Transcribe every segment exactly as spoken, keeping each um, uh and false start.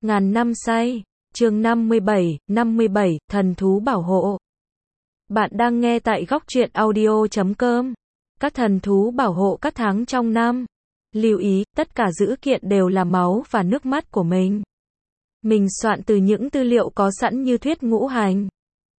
Ngàn năm say, chương năm mươi bảy, năm mươi bảy, thần thú bảo hộ. Bạn đang nghe tại góc truyện audio chấm com. Các thần thú bảo hộ các tháng trong năm. Lưu ý, tất cả dữ kiện đều là máu và nước mắt của mình. Mình soạn từ những tư liệu có sẵn như thuyết ngũ hành,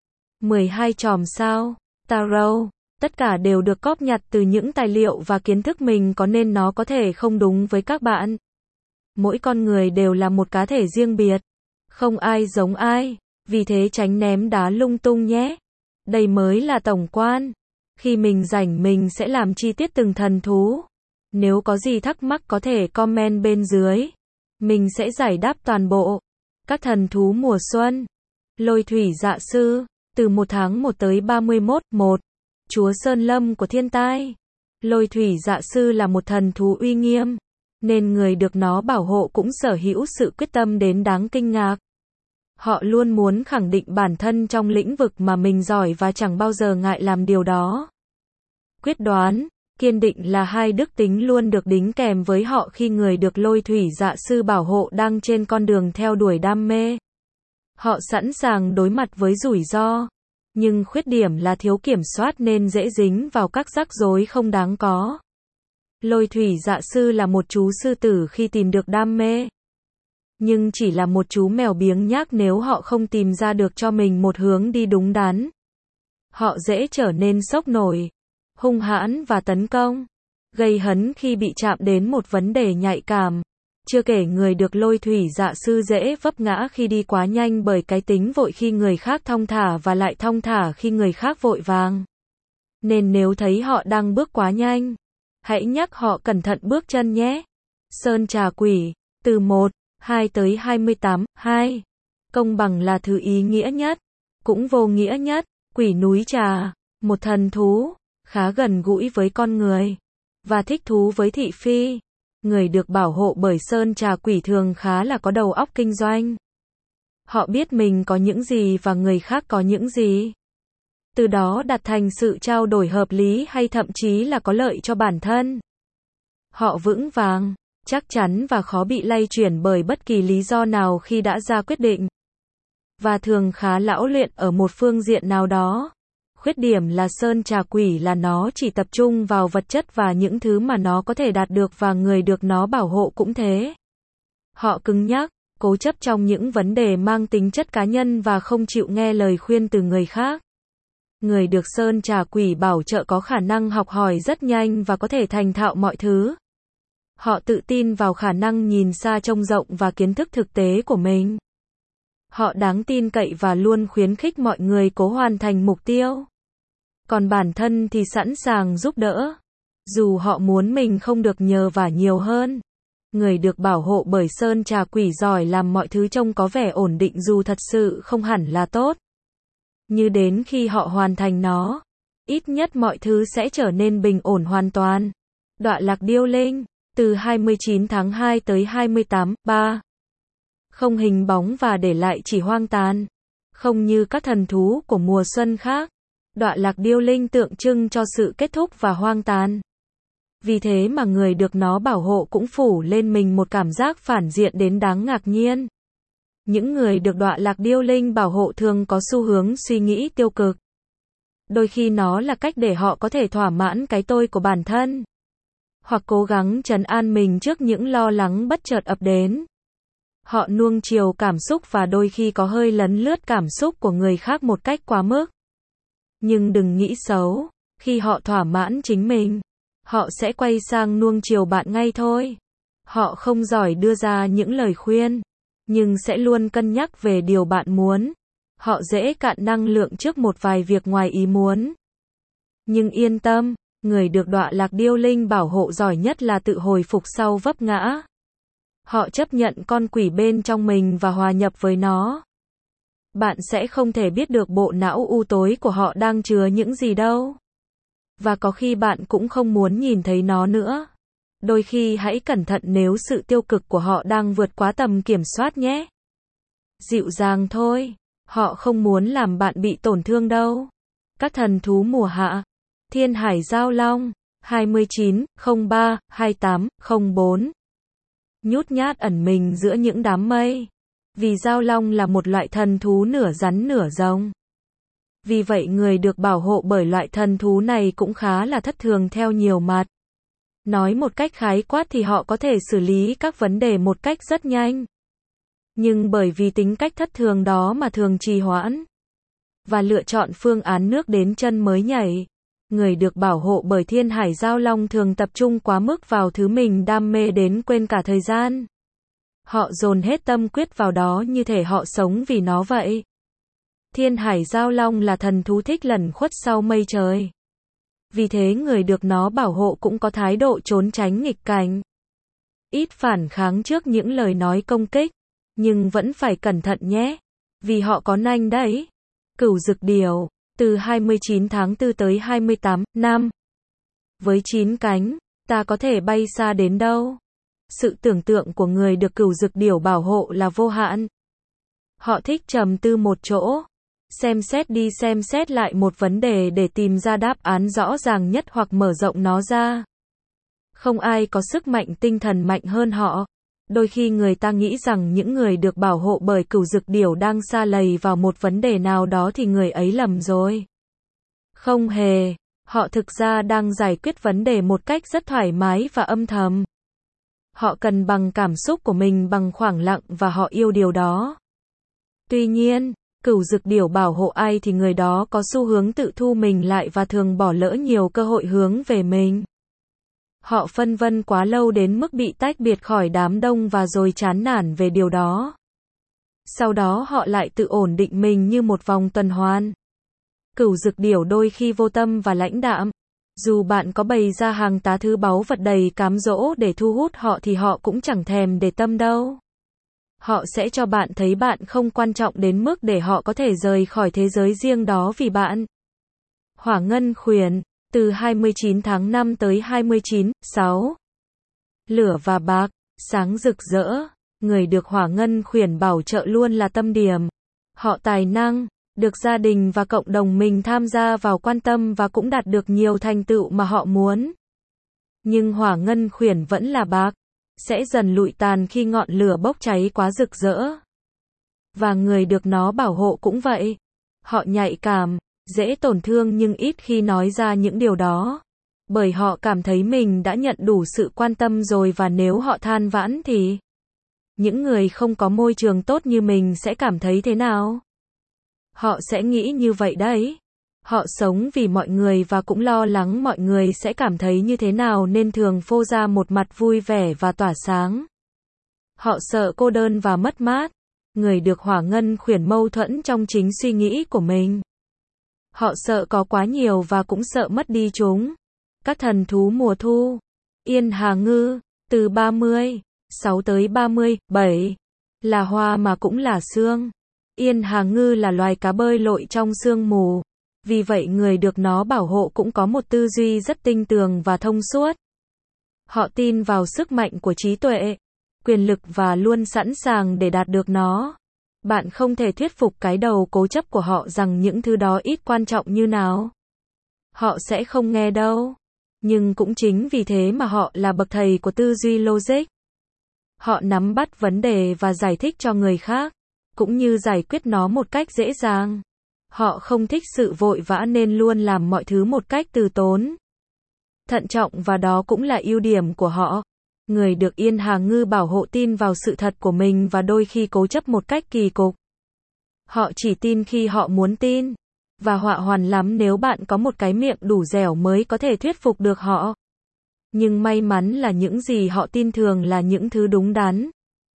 mười hai chòm sao, tarot. Tất cả đều được cóp nhặt từ những tài liệu và kiến thức mình có nên nó có thể không đúng với các bạn. Mỗi con người đều là một cá thể riêng biệt. Không ai giống ai. Vì thế tránh ném đá lung tung nhé. Đây mới là tổng quan. Khi mình rảnh mình sẽ làm chi tiết từng thần thú. Nếu có gì thắc mắc có thể comment bên dưới. Mình sẽ giải đáp toàn bộ. Các thần thú mùa xuân. Lôi thủy dạ sư. Từ một tháng một tới ba mươi mốt, một. Chúa Sơn Lâm của thiên tai. Lôi thủy dạ sư là một thần thú uy nghiêm. Nên người được nó bảo hộ cũng sở hữu sự quyết tâm đến đáng kinh ngạc. Họ luôn muốn khẳng định bản thân trong lĩnh vực mà mình giỏi và chẳng bao giờ ngại làm điều đó. Quyết đoán, kiên định là hai đức tính luôn được đính kèm với họ khi người được lôi thủy dạ sư bảo hộ đang trên con đường theo đuổi đam mê. Họ sẵn sàng đối mặt với rủi ro. Nhưng khuyết điểm là thiếu kiểm soát nên dễ dính vào các rắc rối không đáng có. Lôi thủy dạ sư là một chú sư tử khi tìm được đam mê. Nhưng chỉ là một chú mèo biếng nhác nếu họ không tìm ra được cho mình một hướng đi đúng đắn. Họ dễ trở nên sốc nổi, hung hãn và tấn công, gây hấn khi bị chạm đến một vấn đề nhạy cảm. Chưa kể người được lôi thủy dạ sư dễ vấp ngã khi đi quá nhanh bởi cái tính vội khi người khác thong thả và lại thong thả khi người khác vội vàng. Nên nếu thấy họ đang bước quá nhanh, hãy nhắc họ cẩn thận bước chân nhé. Sơn trà quỷ, từ một, hai tới hai mươi tám, hai. Công bằng là thứ ý nghĩa nhất, cũng vô nghĩa nhất. Quỷ núi trà, một thần thú, khá gần gũi với con người, và thích thú với thị phi. Người được bảo hộ bởi sơn trà quỷ thường khá là có đầu óc kinh doanh. Họ biết mình có những gì và người khác có những gì. Từ đó đạt thành sự trao đổi hợp lý hay thậm chí là có lợi cho bản thân. Họ vững vàng, chắc chắn và khó bị lay chuyển bởi bất kỳ lý do nào khi đã ra quyết định. Và thường khá lão luyện ở một phương diện nào đó. Khuyết điểm là sơn trà quỷ là nó chỉ tập trung vào vật chất và những thứ mà nó có thể đạt được và người được nó bảo hộ cũng thế. Họ cứng nhắc, cố chấp trong những vấn đề mang tính chất cá nhân và không chịu nghe lời khuyên từ người khác. Người được sơn trà quỷ bảo trợ có khả năng học hỏi rất nhanh và có thể thành thạo mọi thứ. Họ tự tin vào khả năng nhìn xa trông rộng và kiến thức thực tế của mình. Họ đáng tin cậy và luôn khuyến khích mọi người cố hoàn thành mục tiêu. Còn bản thân thì sẵn sàng giúp đỡ. Dù họ muốn mình không được nhờ vả nhiều hơn. Người được bảo hộ bởi sơn trà quỷ giỏi làm mọi thứ trông có vẻ ổn định dù thật sự không hẳn là tốt. Như đến khi họ hoàn thành nó, ít nhất mọi thứ sẽ trở nên bình ổn hoàn toàn. Đọa lạc điêu linh, từ hai mươi chín tháng hai tới hai mươi tám, ba. Không hình bóng và để lại chỉ hoang tàn. Không như các thần thú của mùa xuân khác, đọa lạc điêu linh tượng trưng cho sự kết thúc và hoang tàn. Vì thế mà người được nó bảo hộ cũng phủ lên mình một cảm giác phản diện đến đáng ngạc nhiên. Những người được đọa lạc điêu linh bảo hộ thường có xu hướng suy nghĩ tiêu cực. Đôi khi nó là cách để họ có thể thỏa mãn cái tôi của bản thân. Hoặc cố gắng trấn an mình trước những lo lắng bất chợt ập đến. Họ nuông chiều cảm xúc và đôi khi có hơi lấn lướt cảm xúc của người khác một cách quá mức. Nhưng đừng nghĩ xấu, khi họ thỏa mãn chính mình, họ sẽ quay sang nuông chiều bạn ngay thôi. Họ không giỏi đưa ra những lời khuyên, nhưng sẽ luôn cân nhắc về điều bạn muốn. Họ dễ cạn năng lượng trước một vài việc ngoài ý muốn. Nhưng yên tâm, người được đọa lạc điêu linh bảo hộ giỏi nhất là tự hồi phục sau vấp ngã. Họ chấp nhận con quỷ bên trong mình và hòa nhập với nó. Bạn sẽ không thể biết được bộ não u tối của họ đang chứa những gì đâu. Và có khi bạn cũng không muốn nhìn thấy nó nữa. Đôi khi hãy cẩn thận nếu sự tiêu cực của họ đang vượt quá tầm kiểm soát nhé. Dịu dàng thôi, họ không muốn làm bạn bị tổn thương đâu. Các thần thú mùa hạ. Thiên hải giao long, hai mươi chín, không ba, hai tám, không bốn. Nhút nhát ẩn mình giữa những đám mây. Vì Dao Long là một loại thần thú nửa rắn nửa rồng. Vì vậy người được bảo hộ bởi loại thần thú này cũng khá là thất thường theo nhiều mặt. Nói một cách khái quát thì họ có thể xử lý các vấn đề một cách rất nhanh. Nhưng bởi vì tính cách thất thường đó mà thường trì hoãn và lựa chọn phương án nước đến chân mới nhảy. Người được bảo hộ bởi Thiên Hải Dao Long thường tập trung quá mức vào thứ mình đam mê đến quên cả thời gian. Họ dồn hết tâm quyết vào đó như thể họ sống vì nó vậy. Thiên Hải Dao Long là thần thú thích lẩn khuất sau mây trời. Vì thế người được nó bảo hộ cũng có thái độ trốn tránh nghịch cảnh. Ít phản kháng trước những lời nói công kích. Nhưng vẫn phải cẩn thận nhé. Vì họ có nanh đấy. Cửu Dực Điểu. Từ hai mươi chín tháng tư tới hai mươi tám năm. Với chín cánh, ta có thể bay xa đến đâu? Sự tưởng tượng của người được Cửu Dực Điểu bảo hộ là vô hạn. Họ thích trầm tư một chỗ. Xem xét đi xem xét lại một vấn đề để tìm ra đáp án rõ ràng nhất hoặc mở rộng nó ra. Không ai có sức mạnh tinh thần mạnh hơn họ. Đôi khi người ta nghĩ rằng những người được bảo hộ bởi Cửu Dực Điểu đang sa lầy vào một vấn đề nào đó thì người ấy lầm rồi. Không hề, họ thực ra đang giải quyết vấn đề một cách rất thoải mái và âm thầm. Họ cần bằng cảm xúc của mình bằng khoảng lặng và họ yêu điều đó. Tuy nhiên, Cửu Dực Điểu bảo hộ ai thì người đó có xu hướng tự thu mình lại và thường bỏ lỡ nhiều cơ hội hướng về mình. Họ phân vân quá lâu đến mức bị tách biệt khỏi đám đông và rồi chán nản về điều đó. Sau đó họ lại tự ổn định mình như một vòng tuần hoàn. Cửu Dực Điểu đôi khi vô tâm và lãnh đạm. Dù bạn có bày ra hàng tá thứ báu vật đầy cám dỗ để thu hút họ thì họ cũng chẳng thèm để tâm đâu. Họ sẽ cho bạn thấy bạn không quan trọng đến mức để họ có thể rời khỏi thế giới riêng đó vì bạn. Hỏa Ngân Khuyển. Từ hai mươi chín tháng năm tới hai mươi chín, sáu. Lửa và bạc, sáng rực rỡ. Người được Hỏa Ngân Khuyển bảo trợ luôn là tâm điểm. Họ tài năng, được gia đình và cộng đồng mình tham gia vào quan tâm và cũng đạt được nhiều thành tựu mà họ muốn. Nhưng Hỏa Ngân Khuyển vẫn là bạc, sẽ dần lụi tàn khi ngọn lửa bốc cháy quá rực rỡ. Và người được nó bảo hộ cũng vậy. Họ nhạy cảm, dễ tổn thương nhưng ít khi nói ra những điều đó. Bởi họ cảm thấy mình đã nhận đủ sự quan tâm rồi và nếu họ than vãn thì những người không có môi trường tốt như mình sẽ cảm thấy thế nào? Họ sẽ nghĩ như vậy đấy. Họ sống vì mọi người và cũng lo lắng mọi người sẽ cảm thấy như thế nào nên thường phô ra một mặt vui vẻ và tỏa sáng. Họ sợ cô đơn và mất mát. Người được Hỏa Ngân Khuyển mâu thuẫn trong chính suy nghĩ của mình. Họ sợ có quá nhiều và cũng sợ mất đi chúng. Các thần thú mùa thu. Yên Hà Ngư, từ ba mươi, sáu tới ba mươi, bảy. Là hoa mà cũng là sương. Yên Hà Ngư là loài cá bơi lội trong sương mù. Vì vậy người được nó bảo hộ cũng có một tư duy rất tinh tường và thông suốt. Họ tin vào sức mạnh của trí tuệ, quyền lực và luôn sẵn sàng để đạt được nó. Bạn không thể thuyết phục cái đầu cố chấp của họ rằng những thứ đó ít quan trọng như nào. Họ sẽ không nghe đâu. Nhưng cũng chính vì thế mà họ là bậc thầy của tư duy logic. Họ nắm bắt vấn đề và giải thích cho người khác, cũng như giải quyết nó một cách dễ dàng. Họ không thích sự vội vã nên luôn làm mọi thứ một cách từ tốn, thận trọng và đó cũng là ưu điểm của họ. Người được Yên Hà Ngư bảo hộ tin vào sự thật của mình và đôi khi cố chấp một cách kỳ cục. Họ chỉ tin khi họ muốn tin. Và họa hoàn lắm nếu bạn có một cái miệng đủ dẻo mới có thể thuyết phục được họ. Nhưng may mắn là những gì họ tin thường là những thứ đúng đắn.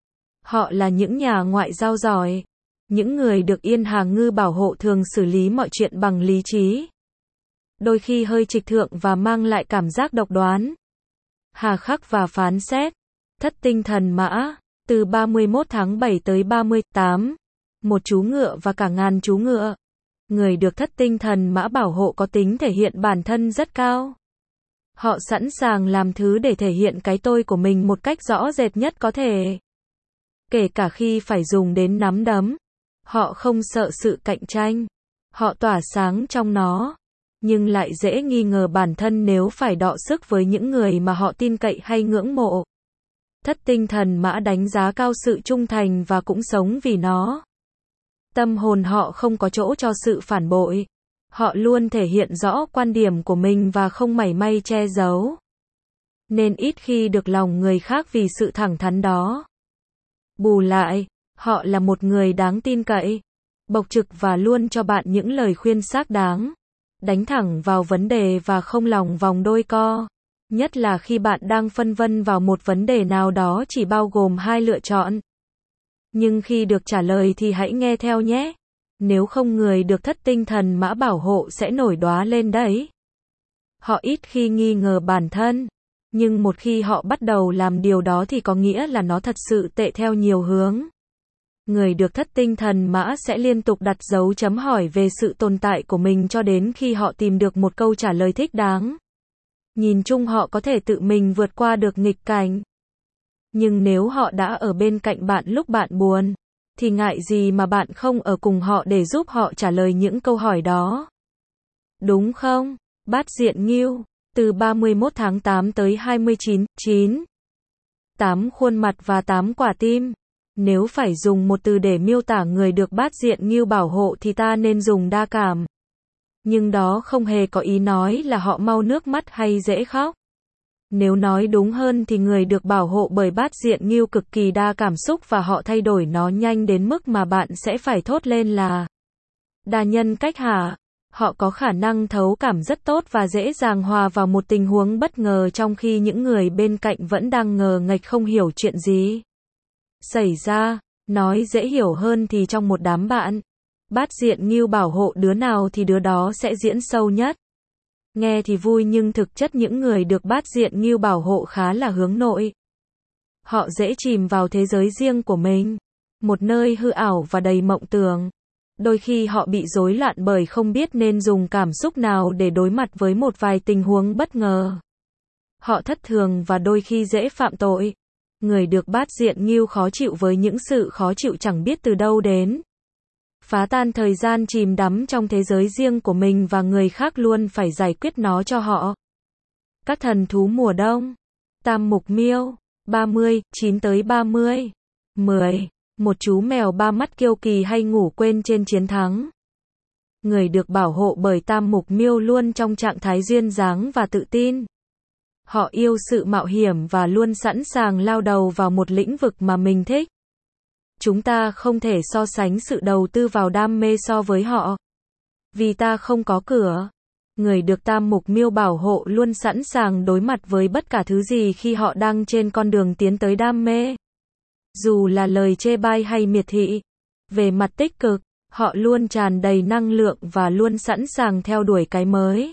Họ là những nhà ngoại giao giỏi. Những người được Yên Hà Ngư bảo hộ thường xử lý mọi chuyện bằng lý trí. Đôi khi hơi trịch thượng và mang lại cảm giác độc đoán. Hà khắc và phán xét. Thất tinh thần mã. Từ ba mươi mốt tháng bảy tới ba mươi tám. Một chú ngựa và cả ngàn chú ngựa. Người được thất tinh thần mã bảo hộ có tính thể hiện bản thân rất cao. Họ sẵn sàng làm thứ để thể hiện cái tôi của mình một cách rõ rệt nhất có thể. Kể cả khi phải dùng đến nắm đấm. Họ không sợ sự cạnh tranh. Họ tỏa sáng trong nó. Nhưng lại dễ nghi ngờ bản thân nếu phải đọ sức với những người mà họ tin cậy hay ngưỡng mộ. Thất tinh thần mã đánh giá cao sự trung thành và cũng sống vì nó. Tâm hồn họ không có chỗ cho sự phản bội. Họ luôn thể hiện rõ quan điểm của mình và không mảy may che giấu. Nên ít khi được lòng người khác vì sự thẳng thắn đó. Bù lại, họ là một người đáng tin cậy, bộc trực và luôn cho bạn những lời khuyên xác đáng. Đánh thẳng vào vấn đề và không lòng vòng đôi co. Nhất là khi bạn đang phân vân vào một vấn đề nào đó chỉ bao gồm hai lựa chọn. Nhưng khi được trả lời thì hãy nghe theo nhé. Nếu không người được thất tinh thần mã bảo hộ sẽ nổi đoá lên đấy. Họ ít khi nghi ngờ bản thân. Nhưng một khi họ bắt đầu làm điều đó thì có nghĩa là nó thật sự tệ theo nhiều hướng. Người được thất tinh thần mã sẽ liên tục đặt dấu chấm hỏi về sự tồn tại của mình cho đến khi họ tìm được một câu trả lời thích đáng. Nhìn chung họ có thể tự mình vượt qua được nghịch cảnh. Nhưng nếu họ đã ở bên cạnh bạn lúc bạn buồn, thì ngại gì mà bạn không ở cùng họ để giúp họ trả lời những câu hỏi đó. Đúng không? Bát diện Ngưu, từ ba mươi mốt tháng tám tới hai mươi chín, chín. tám khuôn mặt và tám quả tim. Nếu phải dùng một từ để miêu tả người được bát diện Ngưu bảo hộ thì ta nên dùng đa cảm. Nhưng đó không hề có ý nói là họ mau nước mắt hay dễ khóc. Nếu nói đúng hơn thì người được bảo hộ bởi bát diện Ngưu cực kỳ đa cảm xúc và họ thay đổi nó nhanh đến mức mà bạn sẽ phải thốt lên là đa nhân cách hả? Họ có khả năng thấu cảm rất tốt và dễ dàng hòa vào một tình huống bất ngờ trong khi những người bên cạnh vẫn đang ngờ nghệch không hiểu chuyện gì xảy ra. Nói dễ hiểu hơn thì trong một đám bạn, bát diện Ngưu bảo hộ đứa nào thì đứa đó sẽ diễn sâu nhất. Nghe thì vui nhưng thực chất những người được bát diện Ngưu bảo hộ khá là hướng nội. Họ dễ chìm vào thế giới riêng của mình, một nơi hư ảo và đầy mộng tưởng. Đôi khi họ bị rối loạn bởi không biết nên dùng cảm xúc nào để đối mặt với một vài tình huống bất ngờ. Họ thất thường và đôi khi dễ phạm tội. Người được bát diện Ngưu khó chịu với những sự khó chịu chẳng biết từ đâu đến. Phá tan thời gian chìm đắm trong thế giới riêng của mình và người khác luôn phải giải quyết nó cho họ. Các thần thú mùa đông. Tam mục miêu, ba mươi, chín tới ba mươi. mười. Một chú mèo ba mắt kiêu kỳ hay ngủ quên trên chiến thắng. Người được bảo hộ bởi tam mục miêu luôn trong trạng thái duyên dáng và tự tin. Họ yêu sự mạo hiểm và luôn sẵn sàng lao đầu vào một lĩnh vực mà mình thích. Chúng ta không thể so sánh sự đầu tư vào đam mê so với họ. Vì ta không có cửa. Người được tam mục miêu bảo hộ luôn sẵn sàng đối mặt với bất cả thứ gì khi họ đang trên con đường tiến tới đam mê. Dù là lời chê bai hay miệt thị. Về mặt tích cực, họ luôn tràn đầy năng lượng và luôn sẵn sàng theo đuổi cái mới.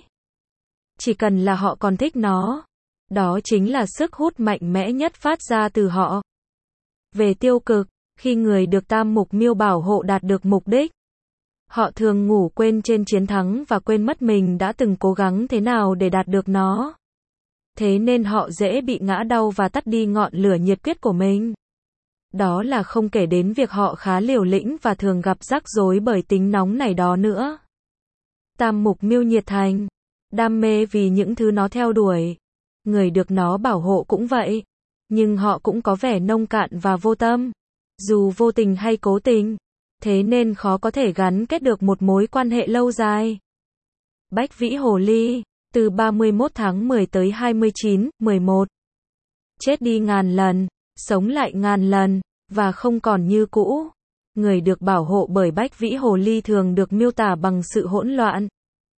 Chỉ cần là họ còn thích nó. Đó chính là sức hút mạnh mẽ nhất phát ra từ họ. Về tiêu cực, khi người được tam mục miêu bảo hộ đạt được mục đích, họ thường ngủ quên trên chiến thắng và quên mất mình đã từng cố gắng thế nào để đạt được nó. Thế nên họ dễ bị ngã đau và tắt đi ngọn lửa nhiệt huyết của mình. Đó là không kể đến việc họ khá liều lĩnh và thường gặp rắc rối bởi tính nóng này đó nữa. Tam mục miêu nhiệt thành, đam mê vì những thứ nó theo đuổi. Người được nó bảo hộ cũng vậy. Nhưng họ cũng có vẻ nông cạn và vô tâm. Dù vô tình hay cố tình. Thế nên khó có thể gắn kết được một mối quan hệ lâu dài. Bách vĩ hồ ly, từ ba mươi mốt tháng mười tới hai mươi chín, mười một. Chết đi ngàn lần, sống lại ngàn lần, và không còn như cũ. Người được bảo hộ bởi bách vĩ hồ ly thường được miêu tả bằng sự hỗn loạn.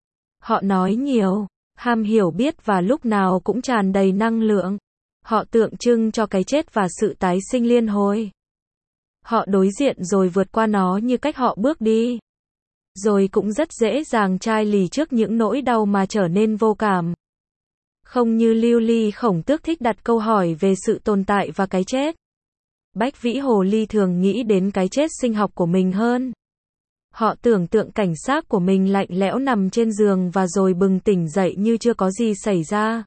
Họ nói nhiều, ham hiểu biết và lúc nào cũng tràn đầy năng lượng. Họ tượng trưng cho cái chết và sự tái sinh liên hồi. Họ đối diện rồi vượt qua nó như cách họ bước đi. Rồi cũng rất dễ dàng chai lì trước những nỗi đau mà trở nên vô cảm. Không như lưu ly khổng tước thích đặt câu hỏi về sự tồn tại và cái chết. Bách vĩ hồ ly thường nghĩ đến cái chết sinh học của mình hơn. Họ tưởng tượng cảnh xác của mình lạnh lẽo nằm trên giường và rồi bừng tỉnh dậy như chưa có gì xảy ra.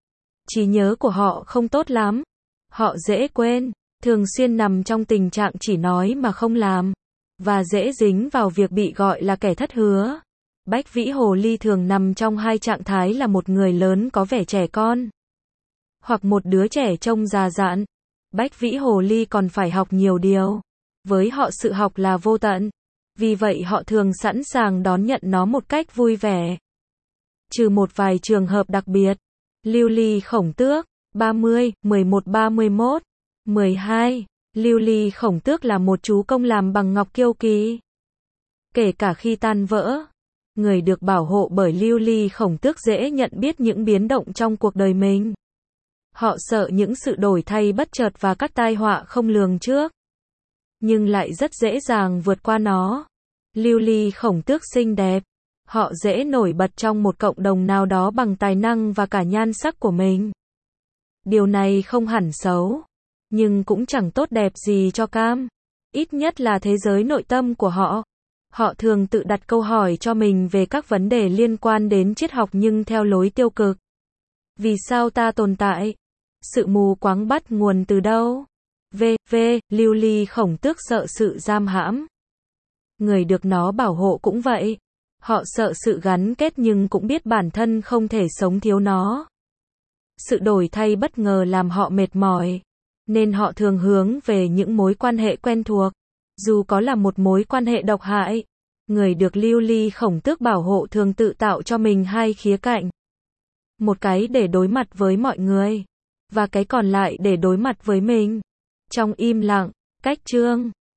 Trí nhớ của họ không tốt lắm. Họ dễ quên, thường xuyên nằm trong tình trạng chỉ nói mà không làm, và dễ dính vào việc bị gọi là kẻ thất hứa. Bách vĩ hồ ly thường nằm trong hai trạng thái là một người lớn có vẻ trẻ con, hoặc một đứa trẻ trông già dặn. Bách Vĩ Hồ Ly còn phải học nhiều điều. Với họ sự học là vô tận. Vì vậy họ thường sẵn sàng đón nhận nó một cách vui vẻ. Trừ một vài trường hợp đặc biệt. Lưu ly khổng tước. ba mươi, mười một ba mươi mốt. mười hai. Lưu ly khổng tước là một chú công làm bằng ngọc kiêu kỳ. Kể cả khi tan vỡ, người được bảo hộ bởi lưu ly khổng tước dễ nhận biết những biến động trong cuộc đời mình. Họ sợ những sự đổi thay bất chợt và các tai họa không lường trước, nhưng lại rất dễ dàng vượt qua nó. Lưu ly khổng tước xinh đẹp. Họ dễ nổi bật trong một cộng đồng nào đó bằng tài năng và cả nhan sắc của mình. Điều này không hẳn xấu, nhưng cũng chẳng tốt đẹp gì cho Cam. Ít nhất là thế giới nội tâm của họ. Họ thường tự đặt câu hỏi cho mình về các vấn đề liên quan đến triết học nhưng theo lối tiêu cực. Vì sao ta tồn tại? Sự mù quáng bắt nguồn từ đâu? V. V. Lưu ly khổng tước sợ sự giam hãm. Người được nó bảo hộ cũng vậy. Họ sợ sự gắn kết nhưng cũng biết bản thân không thể sống thiếu nó. Sự đổi thay bất ngờ làm họ mệt mỏi, nên họ thường hướng về những mối quan hệ quen thuộc, dù có là một mối quan hệ độc hại. Người được lưu ly khổng tước bảo hộ thường tự tạo cho mình hai khía cạnh. Một cái để đối mặt với mọi người, và cái còn lại để đối mặt với mình. Trong im lặng, cách chương